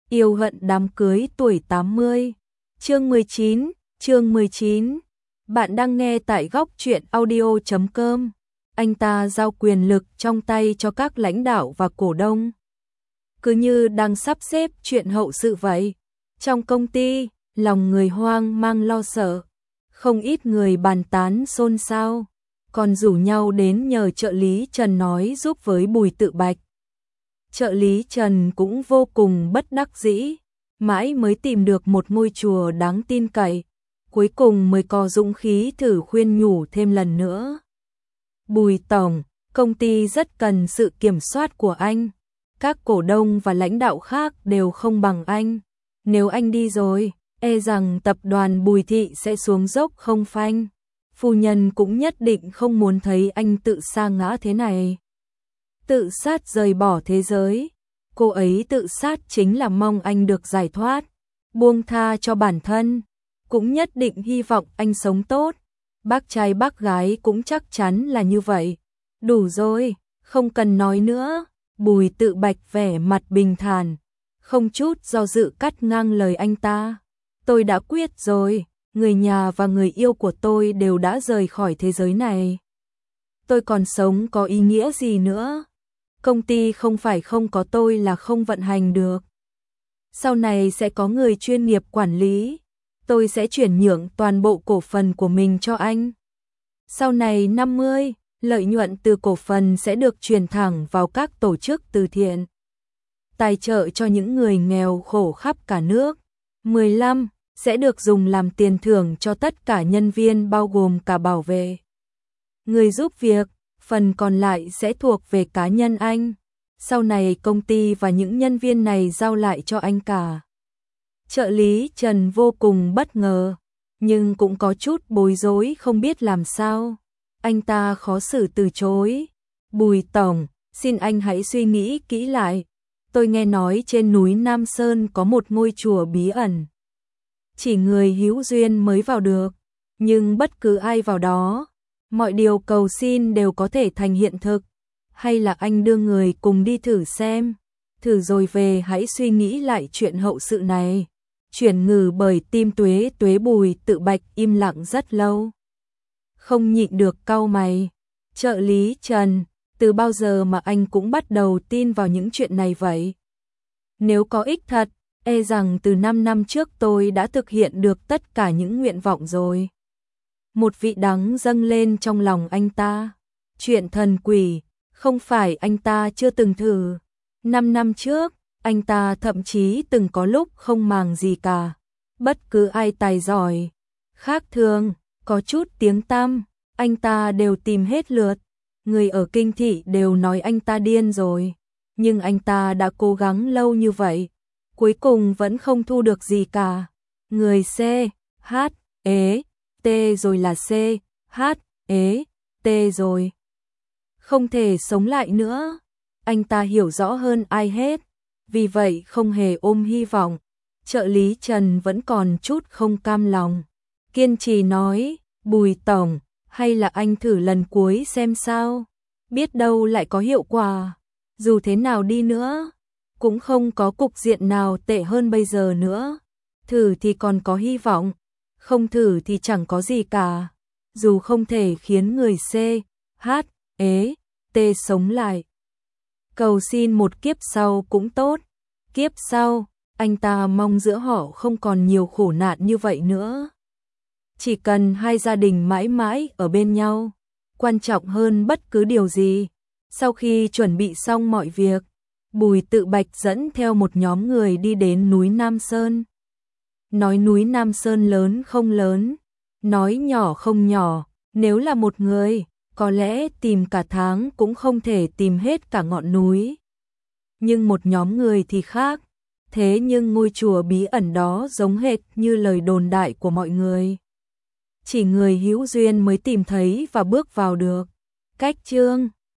Yêu hận đám cưới tuổi 80. Chương 19. Bạn đang nghe tại góc truyện audio.com. Anh ta giao quyền lực trong tay cho các lãnh đạo và cổ đông. Cứ như đang sắp xếp chuyện hậu sự vậy. Trong công ty, lòng người hoang mang lo sợ. Không ít người bàn tán xôn xao, còn rủ nhau đến nhờ trợ lý Trần nói giúp với Bùi Tự Bạch. Trợ lý Trần cũng vô cùng bất đắc dĩ, mãi mới tìm được một ngôi chùa đáng tin cậy, cuối cùng mới có dũng khí thử khuyên nhủ thêm lần nữa. Bùi tổng, công ty rất cần sự kiểm soát của anh, các cổ đông và lãnh đạo khác đều không bằng anh, nếu anh đi rồi, e rằng tập đoàn Bùi Thị sẽ xuống dốc không phanh. Phu nhân cũng nhất định không muốn thấy anh tự sa ngã thế này. Tự sát rời bỏ thế giới, cô ấy tự sát chính là mong anh được giải thoát, buông tha cho bản thân, cũng nhất định hy vọng anh sống tốt. Bác trai bác gái cũng chắc chắn là như vậy. Đủ rồi, không cần nói nữa. Bùi Tự Bạch vẻ mặt bình thản, không chút do dự cắt ngang lời anh ta. Tôi đã quyết rồi, người nhà và người yêu của tôi đều đã rời khỏi thế giới này. Tôi còn sống có ý nghĩa gì nữa? Công ty không phải không có tôi là không vận hành được. Sau này sẽ có người chuyên nghiệp quản lý. Tôi sẽ chuyển nhượng toàn bộ cổ phần của mình cho anh. Sau này 50, lợi nhuận từ cổ phần sẽ được chuyển thẳng vào các tổ chức từ thiện, tài trợ cho những người nghèo khổ khắp cả nước. 15, sẽ được dùng làm tiền thưởng cho tất cả nhân viên bao gồm cả bảo vệ. Người giúp việc, phần còn lại sẽ thuộc về cá nhân anh. Sau này công ty và những nhân viên này giao lại cho anh cả. Trợ lý Trần vô cùng bất ngờ, nhưng cũng có chút bối rối không biết làm sao. Anh ta khó xử từ chối. Bùi tổng, xin anh hãy suy nghĩ kỹ lại. Tôi nghe nói trên núi Nam Sơn có một ngôi chùa bí ẩn. Chỉ người hữu duyên mới vào được, nhưng bất cứ ai vào đó, mọi điều cầu xin đều có thể thành hiện thực. Hay là anh đưa người cùng đi thử xem, thử rồi về hãy suy nghĩ lại chuyện hậu sự này. Chuyển ngừ bởi tim tuế tuế. Bùi Tự Bạch im lặng rất lâu, không nhịn được cau mày. Trợ lý Trần, từ bao giờ mà anh cũng bắt đầu tin vào những chuyện này vậy? Nếu có ích thật, e rằng từ 5 năm trước tôi đã thực hiện được tất cả những nguyện vọng rồi. Một vị đắng dâng lên trong lòng anh ta. Chuyện thần quỷ, không phải anh ta chưa từng thử. 5 năm trước, anh ta thậm chí từng có lúc không màng gì cả. Bất cứ ai tài giỏi, khác thường, có chút tiếng tăm, anh ta đều tìm hết lượt. Người ở kinh thị đều nói anh ta điên rồi. Nhưng anh ta đã cố gắng lâu như vậy, cuối cùng vẫn không thu được gì cả. Người C, H, E, T rồi là C, H, E, T rồi. Không thể sống lại nữa. Anh ta hiểu rõ hơn ai hết, vì vậy không hề ôm hy vọng. Trợ lý Trần vẫn còn chút không cam lòng, kiên trì nói, Bùi tổng, hay là anh thử lần cuối xem sao, biết đâu lại có hiệu quả. Dù thế nào đi nữa, cũng không có cục diện nào tệ hơn bây giờ nữa. Thử thì còn có hy vọng, không thử thì chẳng có gì cả. Dù không thể khiến người C, H, E, T sống lại, cầu xin một kiếp sau cũng tốt. Kiếp sau, anh ta mong giữa họ không còn nhiều khổ nạn như vậy nữa. Chỉ cần hai gia đình mãi mãi ở bên nhau, quan trọng hơn bất cứ điều gì. Sau khi chuẩn bị xong mọi việc, Bùi Tự Bạch dẫn theo một nhóm người đi đến núi Nam Sơn. Nói núi Nam Sơn lớn không lớn, nói nhỏ không nhỏ, nếu là một người, có lẽ tìm cả tháng cũng không thể tìm hết cả ngọn núi. Nhưng một nhóm người thì khác, thế nhưng ngôi chùa bí ẩn đó giống hệt như lời đồn đại của mọi người. Chỉ người hữu duyên mới tìm thấy và bước vào được. Cách chương